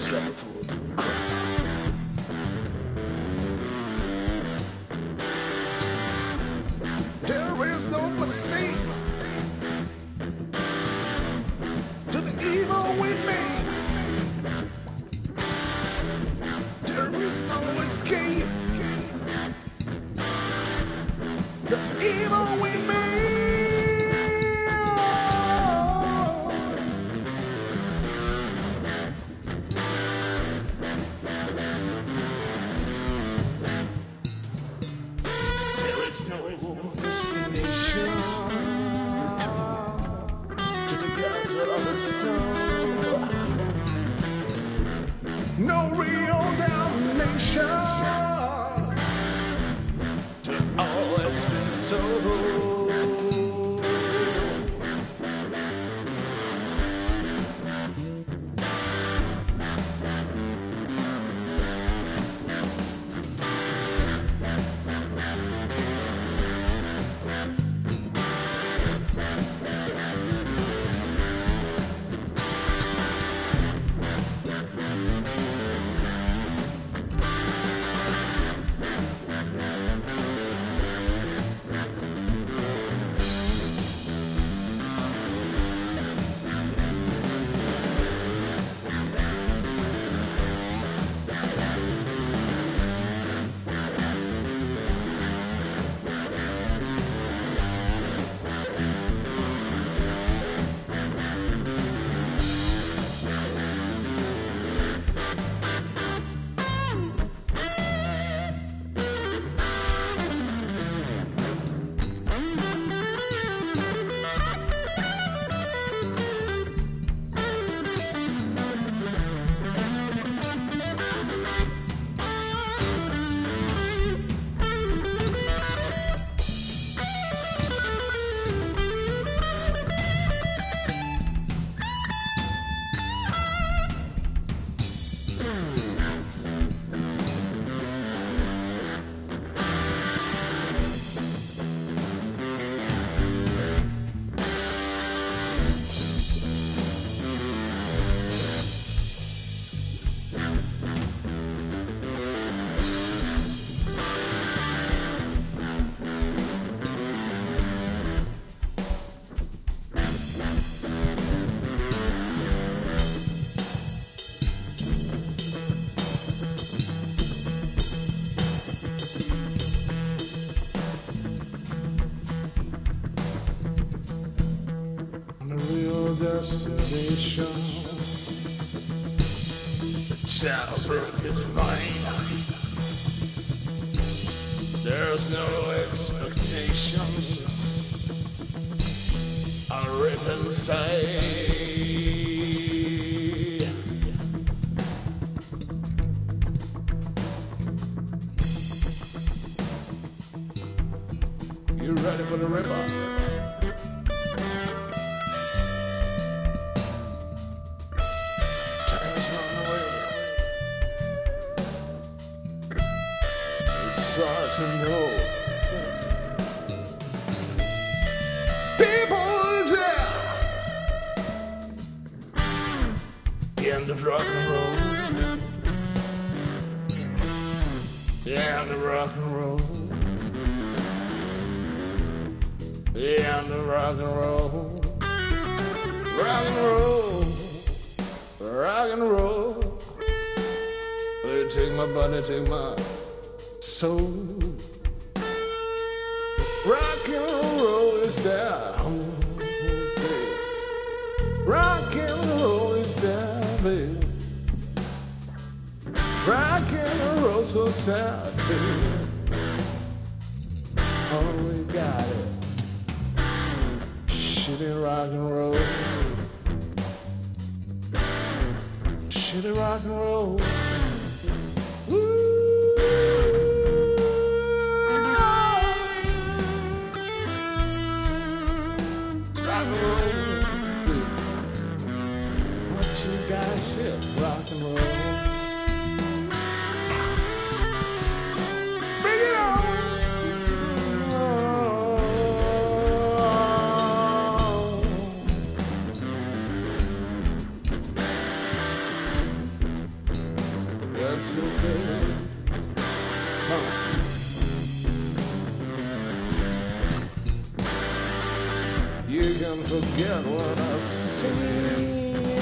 Chapel to cry. There is no mistake to the evil we made. There is no escape. The evil we made. There is no destination to the gods of the soul. No real damnation to all that's been sold. Destination. The childbirth is mine. There's no expectations. I rip inside. You ready for the ripper? Hard to know. People down. The end of rock and roll. The end of rock and roll. The end of rock and roll. Rock and roll. Rock and roll. They take my body, take my soul. Rock and roll is down, babe. Rock and roll is down, babe. Rock and roll so sad, babe. Oh, we got it. Shitty rock and roll. Shitty rock and roll. Woo. What you guys said, rock and roll. Bring it on. that's okay. You can forget what I've seen.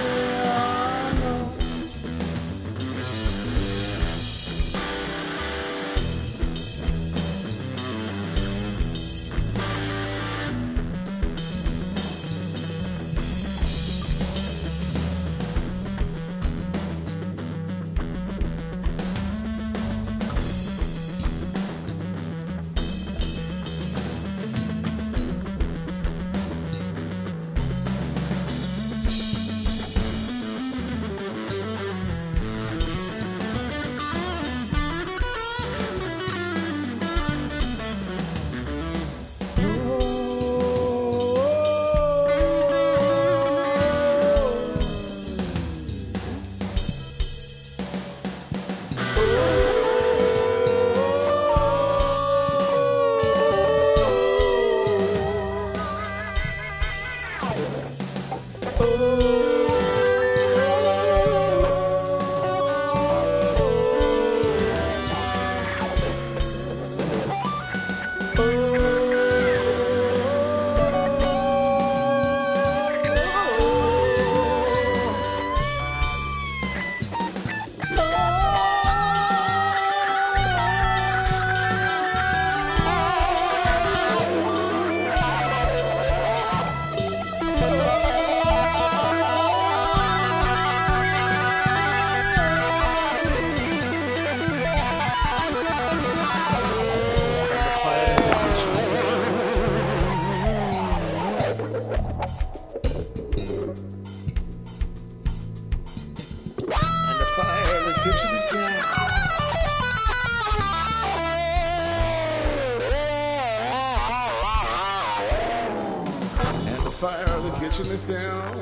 Kitchen is down.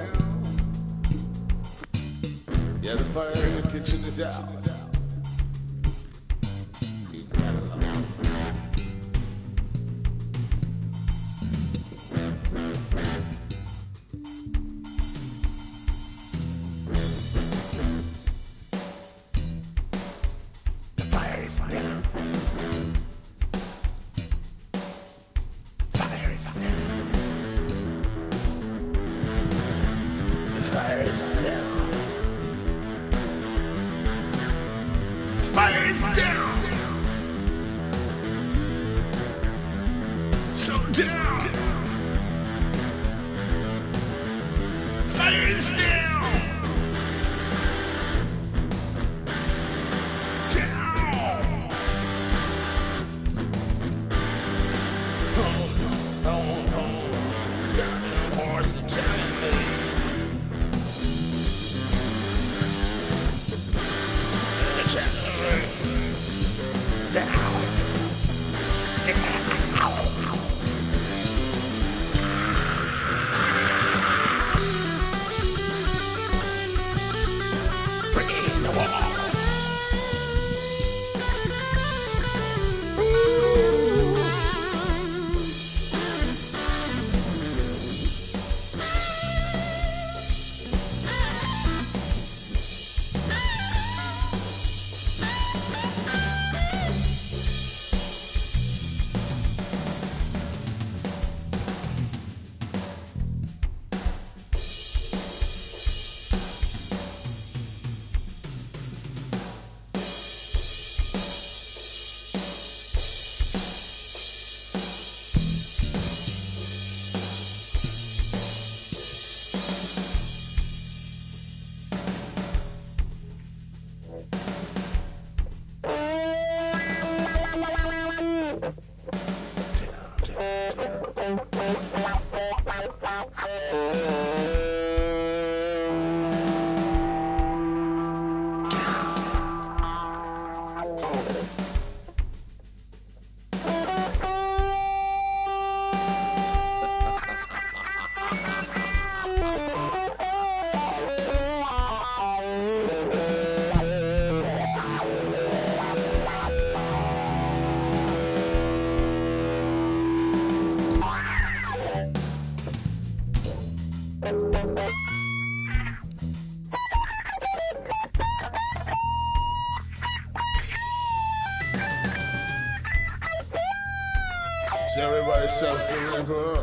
Yeah, the fire in the kitchen is out. You gotta love it. The fire is down. Fire is down. Fire is down. Everybody says the river.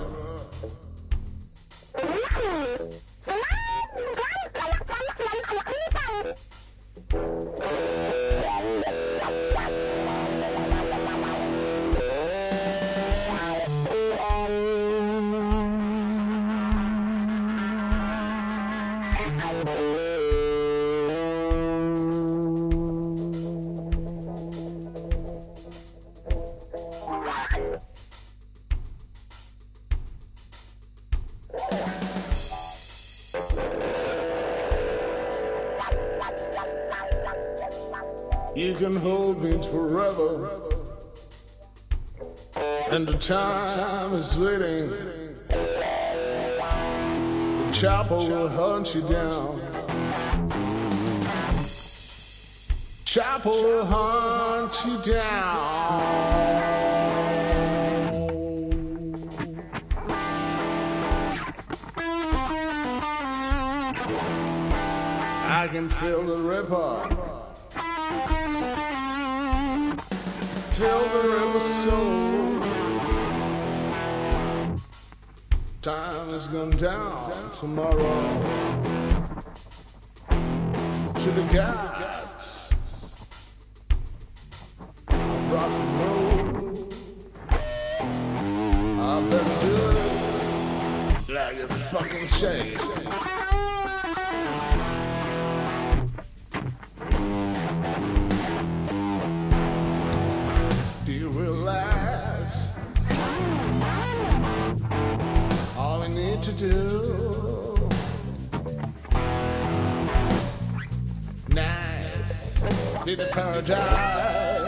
You can hold me forever, and the time is waiting. The chopper will hunt you down. Chopper will hunt you down. I can feel the ripper. Feel the river soul. Time is going down tomorrow to the gods of rock and roll. I better do it like a fucking shame. Do you realize all we need to do? Nice, be the paradise.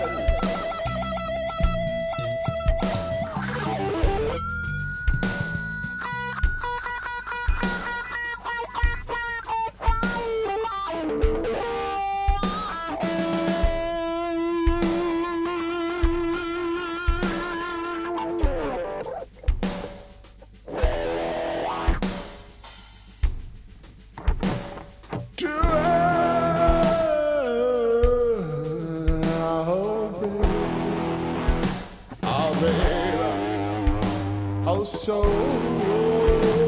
Oh, so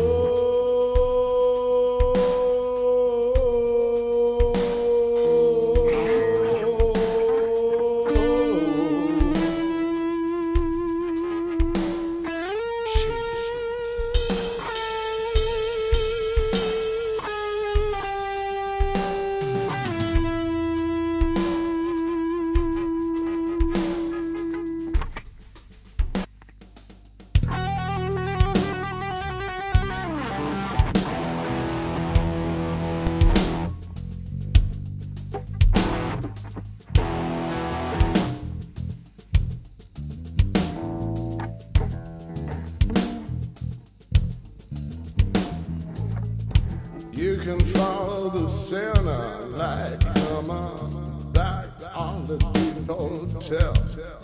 you can follow the sinner like coming back on the deep hotel.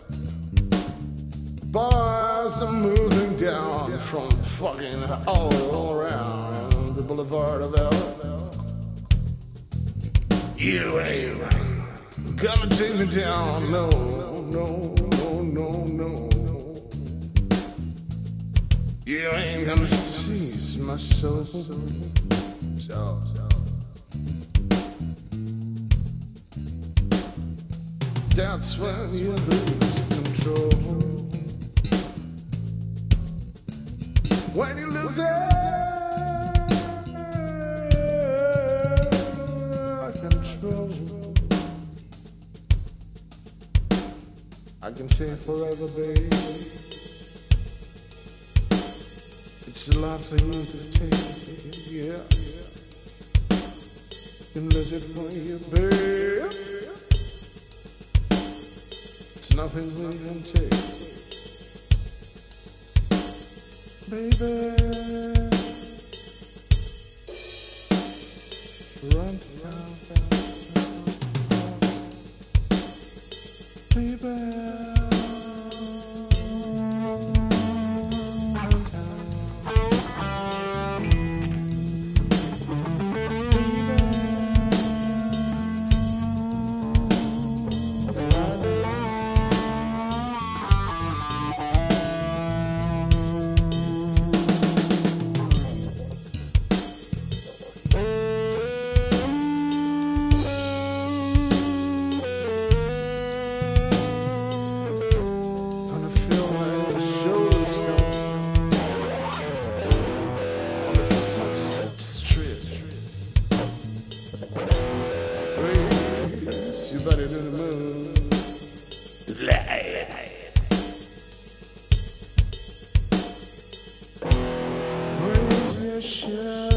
Boys are moving down from fucking all around the boulevard of L. You ain't gonna take me down, no, no, no, no, no. You ain't gonna seize my soul. So. That's when you lose control. When you lose control, I can say forever, baby. It's a lot for you to take, yeah. You lose it for you, babe. It's nothing we can take, baby. Run down, baby. Dance your body to the moon. To the light. Raise your shine.